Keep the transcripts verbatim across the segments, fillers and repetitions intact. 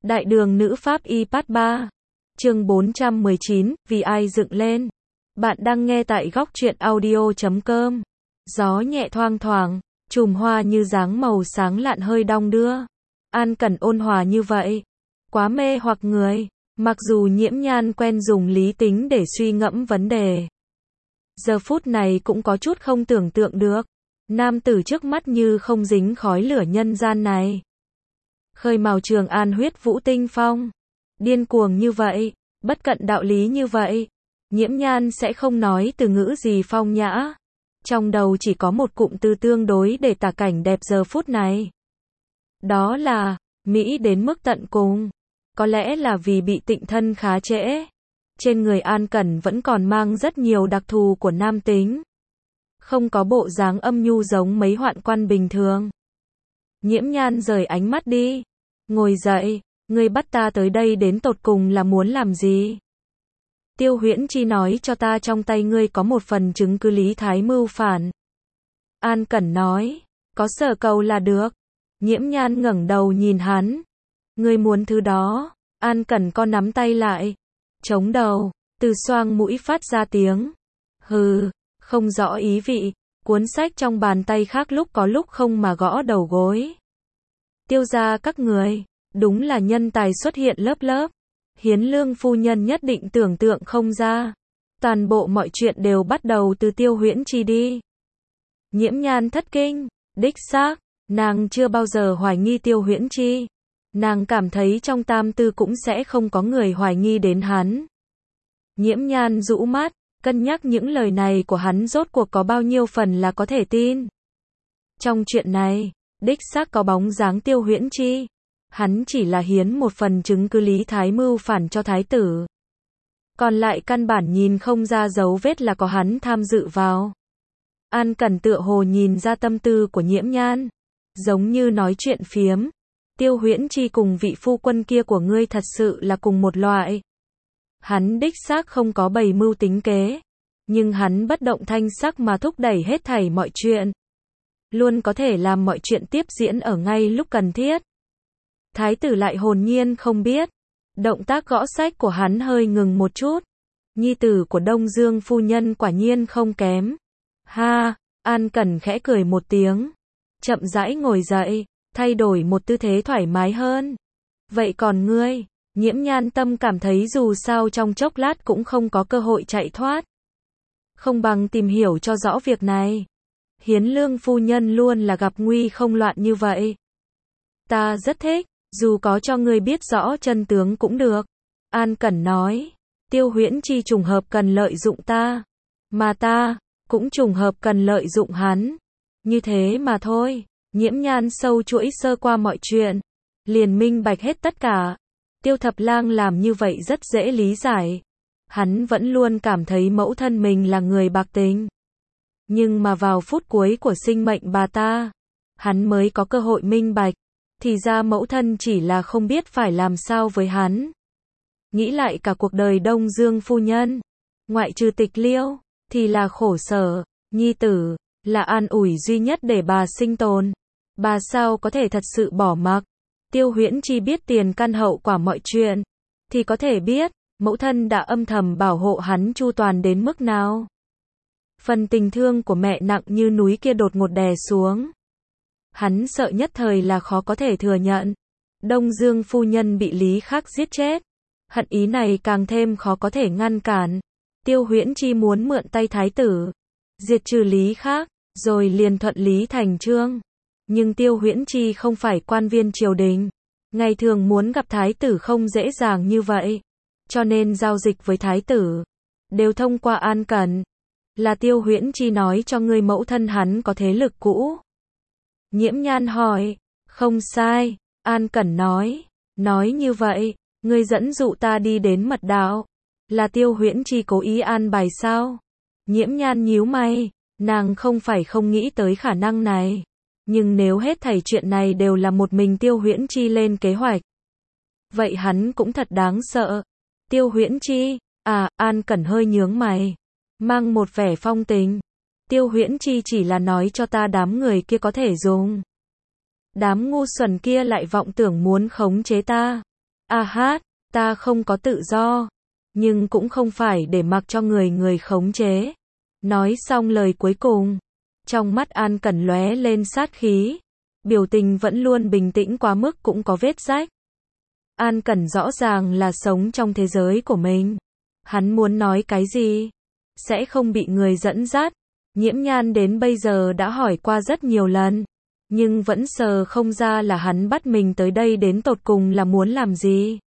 Đại đường nữ pháp y part ba. Chương bốn trăm mười chín, vì ai dựng lên. Bạn đang nghe tại góc truyện audio chấm com. Gió nhẹ thoang thoảng, chùm hoa như dáng màu sáng lạn hơi đong đưa. An Cẩn ôn hòa như vậy, quá mê hoặc người, mặc dù Nhiễm Nhan quen dùng lý tính để suy ngẫm vấn đề. Giờ phút này cũng có chút không tưởng tượng được, nam tử trước mắt như không dính khói lửa nhân gian này. Khơi mào Trường An huyết vũ tinh phong, điên cuồng như vậy, bất cận đạo lý như vậy, Nhiễm Nhan sẽ không nói từ ngữ gì phong nhã. Trong đầu chỉ có một cụm từ tương đối để tả cảnh đẹp giờ phút này. Đó là, Mỹ đến mức tận cùng. Có lẽ là vì bị tịnh thân khá trễ. Trên người An Cẩn vẫn còn mang rất nhiều đặc thù của nam tính. Không có bộ dáng âm nhu giống mấy hoạn quan bình thường. Nhiễm Nhan rời ánh mắt đi. Ngồi dậy, ngươi bắt ta tới đây đến tột cùng là muốn làm gì? Tiêu Huyễn Chi nói cho ta trong tay ngươi có một phần chứng cứ Lý Thái mưu phản. An Cẩn nói, có sở cầu là được. Nhiễm Nhan ngẩng đầu nhìn hắn. Ngươi muốn thứ đó? An Cẩn co nắm tay lại, chống đầu, từ xoang mũi phát ra tiếng. Hừ, không rõ ý vị, cuốn sách trong bàn tay khác lúc có lúc không mà gõ đầu gối. Tiêu gia các người, đúng là nhân tài xuất hiện lớp lớp. Hiến Lương phu nhân nhất định tưởng tượng không ra. Toàn bộ mọi chuyện đều bắt đầu từ Tiêu Huyễn Chi đi. Nhiễm Nhan thất kinh, đích xác, nàng chưa bao giờ hoài nghi Tiêu Huyễn Chi. Nàng cảm thấy trong tam tư cũng sẽ không có người hoài nghi đến hắn. Nhiễm Nhan rũ mắt, cân nhắc những lời này của hắn rốt cuộc có bao nhiêu phần là có thể tin. Trong chuyện này, đích xác có bóng dáng Tiêu Huyễn Chi. Hắn chỉ là hiến một phần chứng cứ Lý Thái mưu phản cho thái tử. Còn lại căn bản nhìn không ra dấu vết là có hắn tham dự vào. An Cẩn tựa hồ nhìn ra tâm tư của Nhiễm Nhan. Giống như nói chuyện phiếm. Tiêu Huyễn Chi cùng vị phu quân kia của ngươi thật sự là cùng một loại. Hắn đích xác không có bày mưu tính kế. Nhưng hắn bất động thanh sắc mà thúc đẩy hết thảy mọi chuyện. Luôn có thể làm mọi chuyện tiếp diễn ở ngay lúc cần thiết. Thái tử lại hồn nhiên không biết. Động tác gõ sách của hắn hơi ngừng một chút. Nhi tử của Đông Dương phu nhân quả nhiên không kém. Ha, An Cẩn khẽ cười một tiếng. Chậm rãi ngồi dậy, thay đổi một tư thế thoải mái hơn. Vậy còn ngươi? Nhiễm Nhan tâm cảm thấy dù sao trong chốc lát cũng không có cơ hội chạy thoát. Không bằng tìm hiểu cho rõ việc này. Hiến Lương phu nhân luôn là gặp nguy không loạn như vậy. Ta rất thích. Dù có cho ngươi biết rõ chân tướng cũng được. An Cẩn nói. Tiêu Huyễn Chi trùng hợp cần lợi dụng ta. Mà ta, cũng trùng hợp cần lợi dụng hắn. Như thế mà thôi. Nhiễm Nhan sâu chuỗi sơ qua mọi chuyện. Liền minh bạch hết tất cả. Tiêu Thập Lang làm như vậy rất dễ lý giải. Hắn vẫn luôn cảm thấy mẫu thân mình là người bạc tình. Nhưng mà vào phút cuối của sinh mệnh bà ta, hắn mới có cơ hội minh bạch. Thì ra mẫu thân chỉ là không biết phải làm sao với hắn. Nghĩ lại cả cuộc đời Đông Dương phu nhân, ngoại trừ Tịch Liêu, thì là khổ sở, nhi tử, là an ủi duy nhất để bà sinh tồn. Bà sao có thể thật sự bỏ mặc. Tiêu Huyễn Chi biết tiền căn hậu quả mọi chuyện, thì có thể biết, mẫu thân đã âm thầm bảo hộ hắn chu toàn đến mức nào. Phần tình thương của mẹ nặng như núi kia đột ngột đè xuống. Hắn sợ nhất thời là khó có thể thừa nhận. Đông Dương phu nhân bị Lý Khắc giết chết. Hận ý này càng thêm khó có thể ngăn cản. Tiêu Huyễn Chi muốn mượn tay thái tử, diệt trừ Lý Khắc, rồi liền thuận lý thành chương. Nhưng Tiêu Huyễn Chi không phải quan viên triều đình. Ngày thường muốn gặp thái tử không dễ dàng như vậy. Cho nên giao dịch với thái tử đều thông qua An Cẩn. Là Tiêu Huyễn Chi nói cho ngươi mẫu thân hắn có thế lực cũ. Nhiễm Nhan hỏi. Không sai, An Cẩn nói. Nói như vậy, ngươi dẫn dụ ta đi đến mật đạo. Là Tiêu Huyễn Chi cố ý an bài sao? Nhiễm Nhan nhíu mày. Nàng không phải không nghĩ tới khả năng này. Nhưng nếu hết thảy chuyện này đều là một mình Tiêu Huyễn Chi lên kế hoạch, vậy hắn cũng thật đáng sợ. Tiêu Huyễn Chi? À, An Cẩn hơi nhướng mày, mang một vẻ phong tình. Tiêu Huyễn Chi chỉ là nói cho ta đám người kia có thể dùng. Đám ngu xuẩn kia lại vọng tưởng muốn khống chế ta. A hát, ta không có tự do, nhưng cũng không phải để mặc cho người người khống chế. Nói xong lời cuối cùng, trong mắt An Cẩn lóe lên sát khí, biểu tình vẫn luôn bình tĩnh quá mức cũng có vết rách. An Cẩn rõ ràng là sống trong thế giới của mình. Hắn muốn nói cái gì, sẽ không bị người dẫn dắt. Nhiễm Nhan đến bây giờ đã hỏi qua rất nhiều lần, nhưng vẫn sờ không ra là hắn bắt mình tới đây đến tột cùng là muốn làm gì.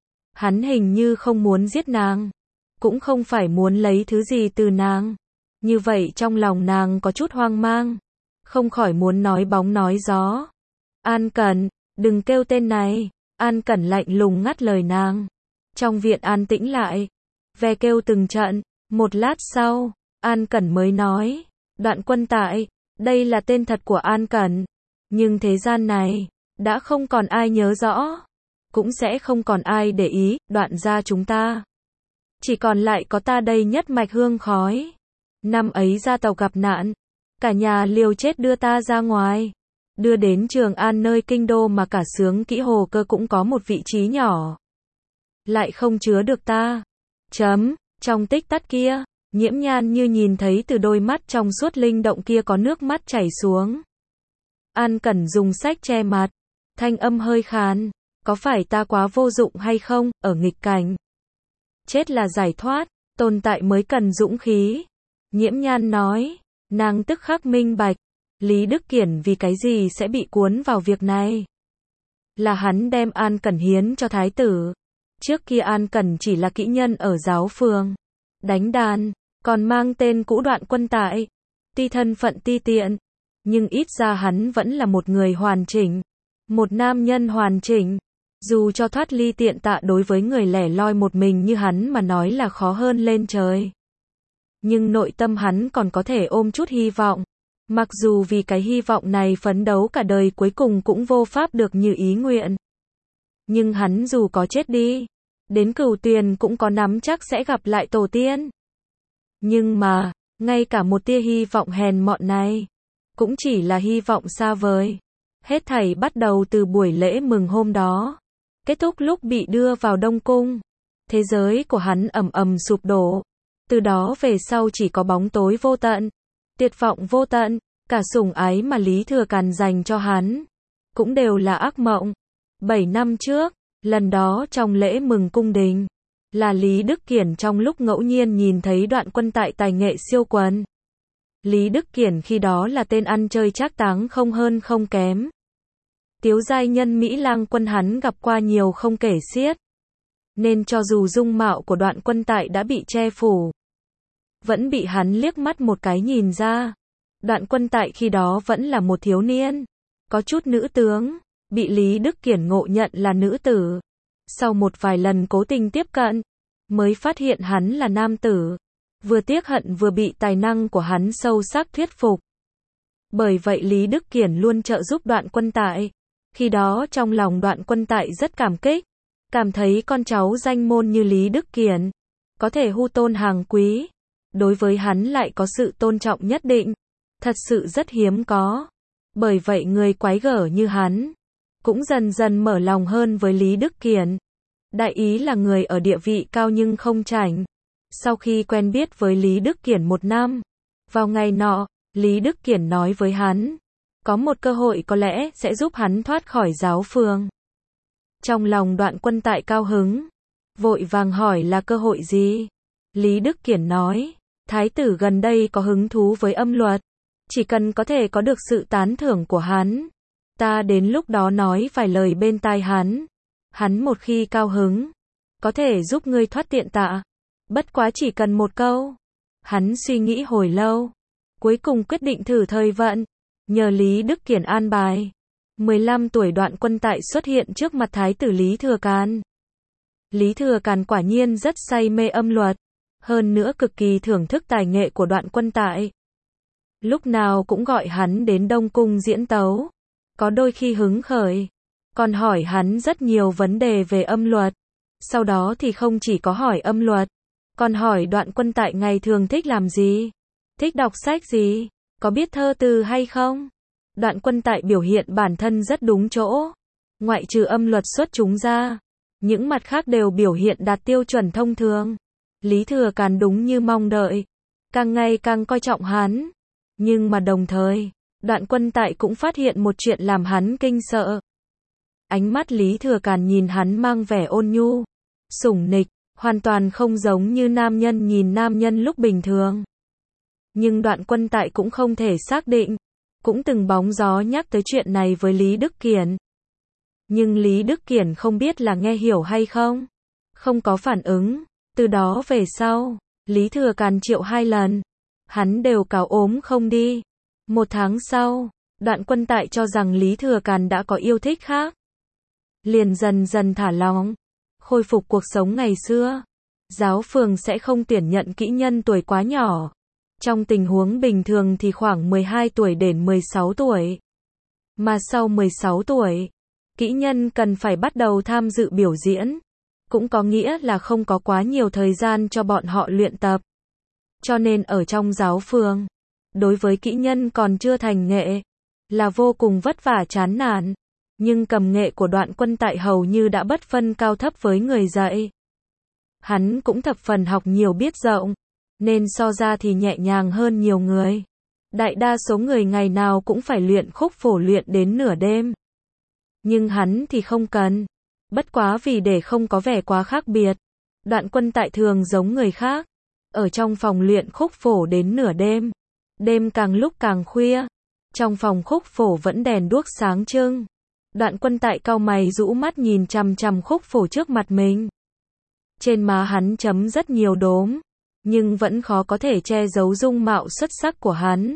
Hắn hình như không muốn giết nàng, cũng không phải muốn lấy thứ gì từ nàng. Như vậy trong lòng nàng có chút hoang mang, không khỏi muốn nói bóng nói gió. An Cẩn, đừng kêu tên này. An Cẩn lạnh lùng ngắt lời nàng. Trong viện an tĩnh lại, ve kêu từng trận. Một lát sau, An Cẩn mới nói, Đoạn Quân Tại, đây là tên thật của An Cẩn. Nhưng thế gian này, đã không còn ai nhớ rõ, cũng sẽ không còn ai để ý, Đoạn gia chúng ta. Chỉ còn lại có ta đây nhất mạch hương khói. Năm ấy ra tàu gặp nạn, cả nhà liều chết đưa ta ra ngoài, đưa đến Trường An nơi kinh đô mà cả Xướng Kỹ Hồ Cơ cũng có một vị trí nhỏ, lại không chứa được ta. Chấm, trong tích tắc kia, Nhiễm Nhan như nhìn thấy từ đôi mắt trong suốt linh động kia có nước mắt chảy xuống. An Cẩn dùng sách che mặt, thanh âm hơi khàn, có phải ta quá vô dụng hay không, ở nghịch cảnh. Chết là giải thoát, tồn tại mới cần dũng khí. Nhiễm Nhan nói, nàng tức khắc minh bạch, Lý Đức Kiển vì cái gì sẽ bị cuốn vào việc này. Là hắn đem An Cẩn hiến cho thái tử. Trước kia An Cẩn chỉ là kỹ nhân ở giáo phường, đánh đàn, còn mang tên cũ Đoạn Quân Tại. Tuy thân phận ti tiện, nhưng ít ra hắn vẫn là một người hoàn chỉnh, một nam nhân hoàn chỉnh. Dù cho thoát ly tiện tạ đối với người lẻ loi một mình như hắn mà nói là khó hơn lên trời. Nhưng nội tâm hắn còn có thể ôm chút hy vọng. Mặc dù vì cái hy vọng này phấn đấu cả đời cuối cùng cũng vô pháp được như ý nguyện. Nhưng hắn dù có chết đi, đến Cửu Tuyền cũng có nắm chắc sẽ gặp lại tổ tiên. Nhưng mà, ngay cả một tia hy vọng hèn mọn này, cũng chỉ là hy vọng xa vời. Hết thảy bắt đầu từ buổi lễ mừng hôm đó, kết thúc lúc bị đưa vào Đông Cung. Thế giới của hắn ầm ầm sụp đổ. Từ đó về sau chỉ có bóng tối vô tận, tuyệt vọng vô tận, cả sủng ái mà Lý Thừa Càn dành cho hắn, cũng đều là ác mộng. Bảy năm trước, lần đó trong lễ mừng cung đình, là Lý Đức Kiển trong lúc ngẫu nhiên nhìn thấy Đoạn Quân Tại tài nghệ siêu quần. Lý Đức Kiển khi đó là tên ăn chơi trác táng không hơn không kém. Tiếu giai nhân Mỹ Lang Quân hắn gặp qua nhiều không kể xiết. Nên cho dù dung mạo của Đoạn Quân Tại đã bị che phủ, vẫn bị hắn liếc mắt một cái nhìn ra. Đoạn Quân Tại khi đó vẫn là một thiếu niên, có chút nữ tướng, bị Lý Đức Kiển ngộ nhận là nữ tử. Sau một vài lần cố tình tiếp cận, mới phát hiện hắn là nam tử. Vừa tiếc hận vừa bị tài năng của hắn sâu sắc thuyết phục. Bởi vậy Lý Đức Kiển luôn trợ giúp Đoạn Quân Tại. Khi đó trong lòng Đoạn Quân Tại rất cảm kích, cảm thấy con cháu danh môn như Lý Đức Kiển có thể hu tôn hàng quý, đối với hắn lại có sự tôn trọng nhất định, thật sự rất hiếm có. Bởi vậy người quái gở như hắn cũng dần dần mở lòng hơn với Lý Đức Kiển. Đại ý là người ở địa vị cao nhưng không chảnh. Sau khi quen biết với Lý Đức Kiển một năm, vào ngày nọ, Lý Đức Kiển nói với hắn, có một cơ hội có lẽ sẽ giúp hắn thoát khỏi giáo phường. Trong lòng Đoạn Quân Tại cao hứng, vội vàng hỏi là cơ hội gì? Lý Đức Kiển nói, thái tử gần đây có hứng thú với âm luật, chỉ cần có thể có được sự tán thưởng của hắn, ta đến lúc đó nói vài lời bên tai hắn, hắn một khi cao hứng, có thể giúp ngươi thoát tiện tạ. Bất quá chỉ cần một câu. Hắn suy nghĩ hồi lâu, cuối cùng quyết định thử thời vận, nhờ Lý Đức Kiển an bài. mười lăm tuổi Đoạn Quân Tại xuất hiện trước mặt thái tử Lý Thừa Càn. Lý Thừa Càn quả nhiên rất say mê âm luật, hơn nữa cực kỳ thưởng thức tài nghệ của Đoạn Quân Tại. Lúc nào cũng gọi hắn đến Đông Cung diễn tấu, có đôi khi hứng khởi, còn hỏi hắn rất nhiều vấn đề về âm luật. Sau đó thì không chỉ có hỏi âm luật, còn hỏi Đoạn Quân Tại ngày thường thích làm gì, thích đọc sách gì, có biết thơ từ hay không. Đoạn Quân Tại biểu hiện bản thân rất đúng chỗ, ngoại trừ âm luật xuất chúng ra, Những mặt khác đều biểu hiện đạt tiêu chuẩn thông thường. Lý Thừa Càn đúng như mong đợi, càng ngày càng coi trọng hắn. Nhưng mà đồng thời, Đoạn Quân Tại cũng phát hiện một chuyện làm hắn kinh sợ. Ánh mắt Lý Thừa Càn nhìn hắn mang vẻ ôn nhu, sủng nịch, hoàn toàn không giống như nam nhân nhìn nam nhân lúc bình thường. Nhưng Đoạn Quân Tại cũng không thể xác định, cũng từng bóng gió nhắc tới chuyện này với Lý Đức Kiển. Nhưng Lý Đức Kiển không biết là nghe hiểu hay không, không có phản ứng. Từ đó về sau, Lý Thừa Càn triệu hai lần, hắn đều cáo ốm không đi. Một tháng sau, Đoạn Quân Tại cho rằng Lý Thừa Càn đã có yêu thích khác, liền dần dần thả lỏng, khôi phục cuộc sống ngày xưa. Giáo phường sẽ không tuyển nhận kỹ nhân tuổi quá nhỏ. Trong tình huống bình thường thì khoảng mười hai tuổi đến mười sáu tuổi. Mà sau mười sáu tuổi, kỹ nhân cần phải bắt đầu tham dự biểu diễn. Cũng có nghĩa là không có quá nhiều thời gian cho bọn họ luyện tập. Cho nên ở trong giáo phường, đối với kỹ nhân còn chưa thành nghệ, là vô cùng vất vả chán nản. Nhưng cầm nghệ của Đoạn Quân Tại hầu như đã bất phân cao thấp với người dạy. Hắn cũng thập phần học nhiều biết rộng, nên so ra thì nhẹ nhàng hơn nhiều người. Đại đa số người ngày nào cũng phải luyện khúc phổ luyện đến nửa đêm. Nhưng hắn thì không cần. Bất quá vì để không có vẻ quá khác biệt, Đoạn Quân Tại thường giống người khác, ở trong phòng luyện khúc phổ đến nửa đêm. Đêm càng lúc càng khuya, trong phòng khúc phổ vẫn đèn đuốc sáng trưng. Đoạn Quân Tại cau mày rũ mắt nhìn chằm chằm khúc phổ trước mặt mình. Trên má hắn chấm rất nhiều đốm, nhưng vẫn khó có thể che giấu dung mạo xuất sắc của hắn.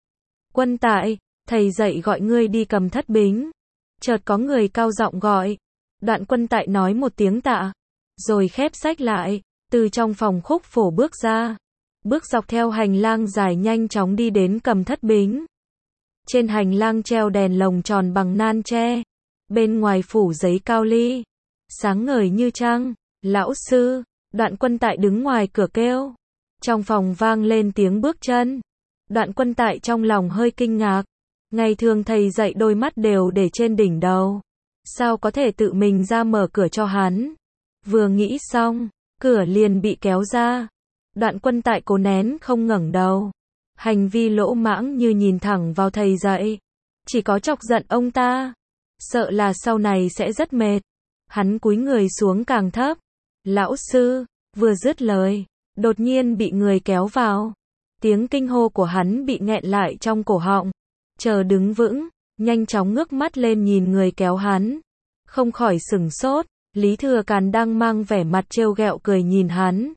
Quân Tại, thầy dạy gọi ngươi đi cầm thất bính. Chợt có người cao giọng gọi. Đoạn Quân Tại nói một tiếng tạ, rồi khép sách lại, từ trong phòng khúc phổ bước ra. Bước dọc theo hành lang dài nhanh chóng đi đến cầm thất bính. Trên hành lang treo đèn lồng tròn bằng nan tre, bên ngoài phủ giấy cao ly, sáng ngời như trăng. Lão sư, Đoạn Quân Tại đứng ngoài cửa kêu. Trong phòng vang lên tiếng bước chân. Đoạn Quân Tại trong lòng hơi kinh ngạc. Ngày thường thầy dạy đôi mắt đều để trên đỉnh đầu, sao có thể tự mình ra mở cửa cho hắn. Vừa nghĩ xong, cửa liền bị kéo ra. Đoạn Quân Tại cố nén không ngẩng đầu. Hành vi lỗ mãng như nhìn thẳng vào thầy dạy, chỉ có chọc giận ông ta. Sợ là sau này sẽ rất mệt. Hắn cúi người xuống càng thấp. Lão sư, vừa dứt lời, đột nhiên bị người kéo vào. Tiếng kinh hô của hắn bị nghẹn lại trong cổ họng. Chờ đứng vững, nhanh chóng ngước mắt lên nhìn người kéo hắn. Không khỏi sửng sốt, Lý Thừa Càn đang mang vẻ mặt trêu ghẹo cười nhìn hắn.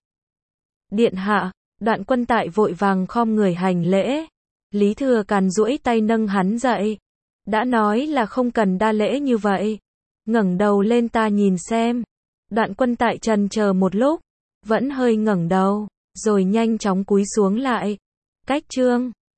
Điện hạ, Đoạn Quân Tại vội vàng khom người hành lễ. Lý Thừa Càn duỗi tay nâng hắn dậy. Đã nói là không cần đa lễ như vậy. Ngẩng đầu lên ta nhìn xem. Đoạn Quân Tại trần chờ một lúc, vẫn hơi ngẩng đầu, rồi nhanh chóng cúi xuống lại. Cách chương